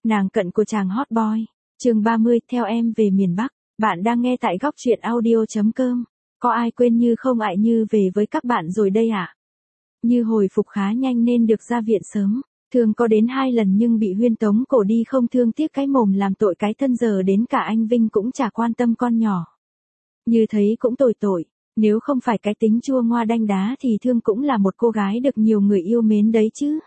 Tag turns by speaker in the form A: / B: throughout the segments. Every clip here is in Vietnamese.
A: Nàng cận của chàng hot boy. Chương 30, theo em về miền Bắc. Bạn đang nghe tại góc truyện audio.com. Có ai quên Như không ạ? Như về với các bạn rồi đây ạ. Như hồi phục khá nhanh nên được ra viện sớm. Thường có đến 2 lần nhưng bị Huyên tống cổ đi, không thương tiếc cái mồm làm tội cái thân, giờ đến cả anh Vinh cũng chả quan tâm con nhỏ. Như thấy cũng tội. Nếu không phải cái tính chua ngoa đanh đá thì Thương cũng là một cô gái được nhiều người yêu mến đấy chứ.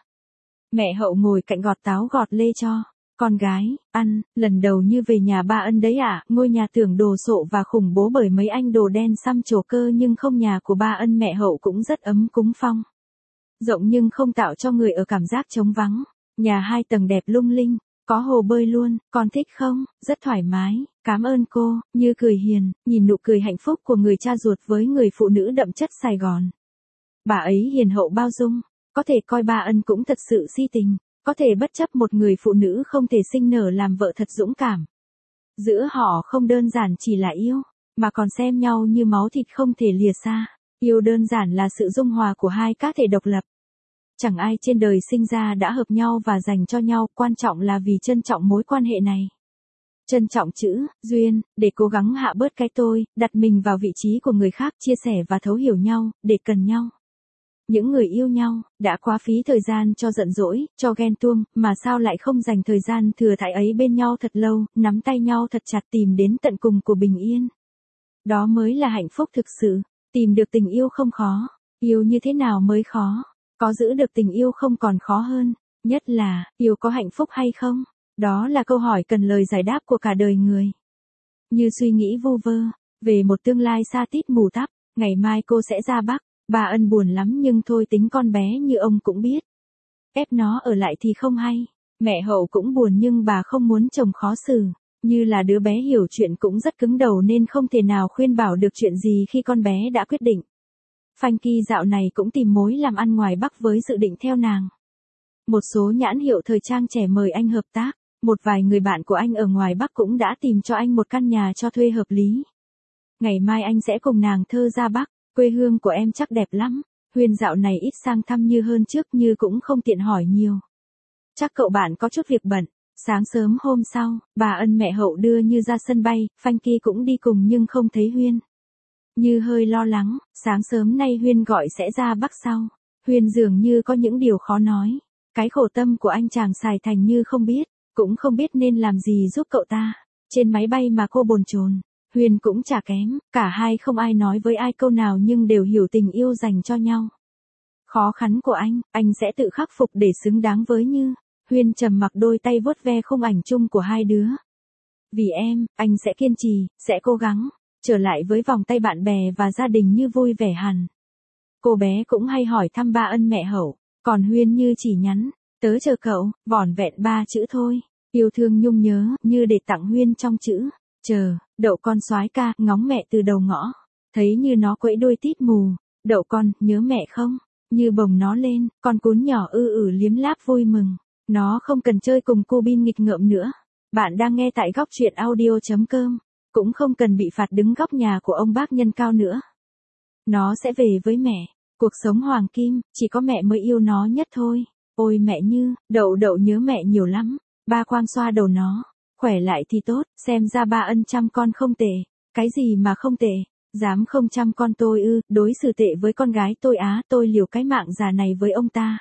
A: Mẹ Hậu ngồi cạnh gọt táo gọt lê cho con gái ăn. Lần đầu Như về nhà ba Ân đấy ạ. Ngôi nhà tưởng đồ sộ và khủng bố bởi mấy anh đồ đen xăm trổ cơ, nhưng không, nhà của ba Ân mẹ Hậu cũng rất ấm cúng phong. Rộng nhưng không tạo cho người ở cảm giác trống vắng. Nhà 2 tầng đẹp lung linh, có hồ bơi luôn, con thích không? Rất thoải mái, cảm ơn cô. Như cười hiền, nhìn nụ cười hạnh phúc của người cha ruột với người phụ nữ đậm chất Sài Gòn. Bà ấy hiền hậu bao dung, có thể coi ba Ân cũng thật sự si tình, có thể bất chấp một người phụ nữ không thể sinh nở làm vợ thật dũng cảm. Giữa họ không đơn giản chỉ là yêu, mà còn xem nhau như máu thịt không thể lìa xa. Yêu đơn giản là sự dung hòa của hai cá thể độc lập. Chẳng ai trên đời sinh ra đã hợp nhau và dành cho nhau, quan trọng là vì trân trọng mối quan hệ này. Trân trọng chữ duyên, để cố gắng hạ bớt cái tôi, đặt mình vào vị trí của người khác, chia sẻ và thấu hiểu nhau, để cần nhau. Những người yêu nhau, đã quá phí thời gian cho giận dỗi, cho ghen tuông, mà sao lại không dành thời gian thừa thãi ấy bên nhau thật lâu, nắm tay nhau thật chặt, tìm đến tận cùng của bình yên. Đó mới là hạnh phúc thực sự. Tìm được tình yêu không khó, yêu như thế nào mới khó. Có giữ được tình yêu không còn khó hơn, nhất là, yêu có hạnh phúc hay không? Đó là câu hỏi cần lời giải đáp của cả đời người. Như suy nghĩ vu vơ, về một tương lai xa tít mù tắp, ngày mai cô sẽ ra Bắc, bà Ân buồn lắm nhưng thôi, tính con bé Như ông cũng biết. Ép nó ở lại thì không hay. Mẹ Hậu cũng buồn nhưng bà không muốn chồng khó xử. Như là đứa bé hiểu chuyện cũng rất cứng đầu nên không thể nào khuyên bảo được chuyện gì khi con bé đã quyết định. Frankie dạo này cũng tìm mối làm ăn ngoài Bắc với dự định theo nàng. Một số nhãn hiệu thời trang trẻ mời anh hợp tác, một vài người bạn của anh ở ngoài Bắc cũng đã tìm cho anh một căn nhà cho thuê hợp lý. Ngày mai anh sẽ cùng nàng Thơ ra Bắc, quê hương của em chắc đẹp lắm. Huyên dạo này ít sang thăm Như hơn trước, Như cũng không tiện hỏi nhiều. Chắc cậu bạn có chút việc bận. Sáng sớm hôm sau, bà Ân mẹ Hậu đưa Như ra sân bay, Frankie cũng đi cùng nhưng không thấy Huyên. Như hơi lo lắng, sáng sớm nay Huyên gọi sẽ ra Bắc sau. Huyên dường như có những điều khó nói. Cái khổ tâm của anh chàng Sài Thành Như không biết, cũng không biết nên làm gì giúp cậu ta. Trên máy bay mà cô bồn chồn, Huyên cũng chả kém, cả hai không ai nói với ai câu nào nhưng đều hiểu tình yêu dành cho nhau. Khó khăn của anh sẽ tự khắc phục để xứng đáng với Như. Huyên trầm mặc, đôi tay vuốt ve khung ảnh chung của hai đứa. Vì em, anh sẽ kiên trì, sẽ cố gắng. Trở lại với vòng tay bạn bè và gia đình Như vui vẻ hẳn. Cô bé cũng hay hỏi thăm ba Ân mẹ Hậu, còn Huyên Như chỉ nhắn, tớ chờ cậu, vỏn vẹn 3 chữ thôi. Yêu thương nhung nhớ, Như để tặng Huyên trong chữ, chờ, đậu con soái ca, ngóng mẹ từ đầu ngõ. Thấy Như nó quẫy đôi tít mù, đậu con, nhớ mẹ không? Như bồng nó lên, con cún nhỏ liếm láp vui mừng. Nó không cần chơi cùng cô Bin nghịch ngợm nữa. Bạn đang nghe tại góc truyện audio.com. Cũng không cần bị phạt đứng góc nhà của ông bác nhân cao nữa. Nó sẽ về với mẹ. Cuộc sống hoàng kim, chỉ có mẹ mới yêu nó nhất thôi. Ôi mẹ Như, đậu nhớ mẹ nhiều lắm. Ba Quang xoa đầu nó. Khỏe lại thì tốt, xem ra ba Ân chăm con không tệ. Cái gì mà không tệ? Dám không chăm con tôi ư? Đối xử tệ với con gái tôi á? Tôi liều cái mạng già này với ông ta.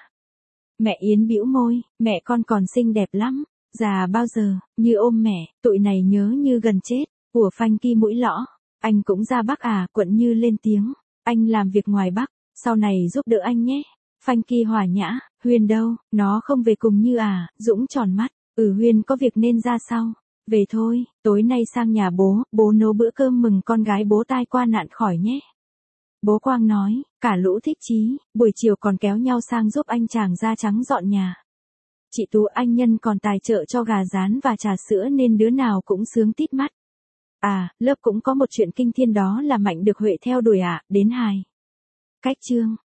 A: Mẹ Yến bĩu môi, mẹ con còn xinh đẹp lắm. Già bao giờ, Như ôm mẹ, tụi này nhớ Như gần chết. Của Frankie mũi lõ, anh cũng ra Bắc à? Quận Như lên tiếng, anh làm việc ngoài Bắc, sau này giúp đỡ anh nhé. Frankie hòa nhã, Huyên đâu, nó không về cùng Như à? Dũng tròn mắt, Huyên có việc nên ra sau. Về thôi, tối nay sang nhà bố nấu bữa cơm mừng con gái bố tai qua nạn khỏi nhé. Bố Quang nói, cả lũ thích chí, buổi chiều còn kéo nhau sang giúp anh chàng da trắng dọn nhà. Chị Tú anh Nhân còn tài trợ cho gà rán và trà sữa nên đứa nào cũng sướng tít mắt. À, lớp cũng có một chuyện kinh thiên, đó là Mạnh được Huệ theo đuổi đến hài. Cách chương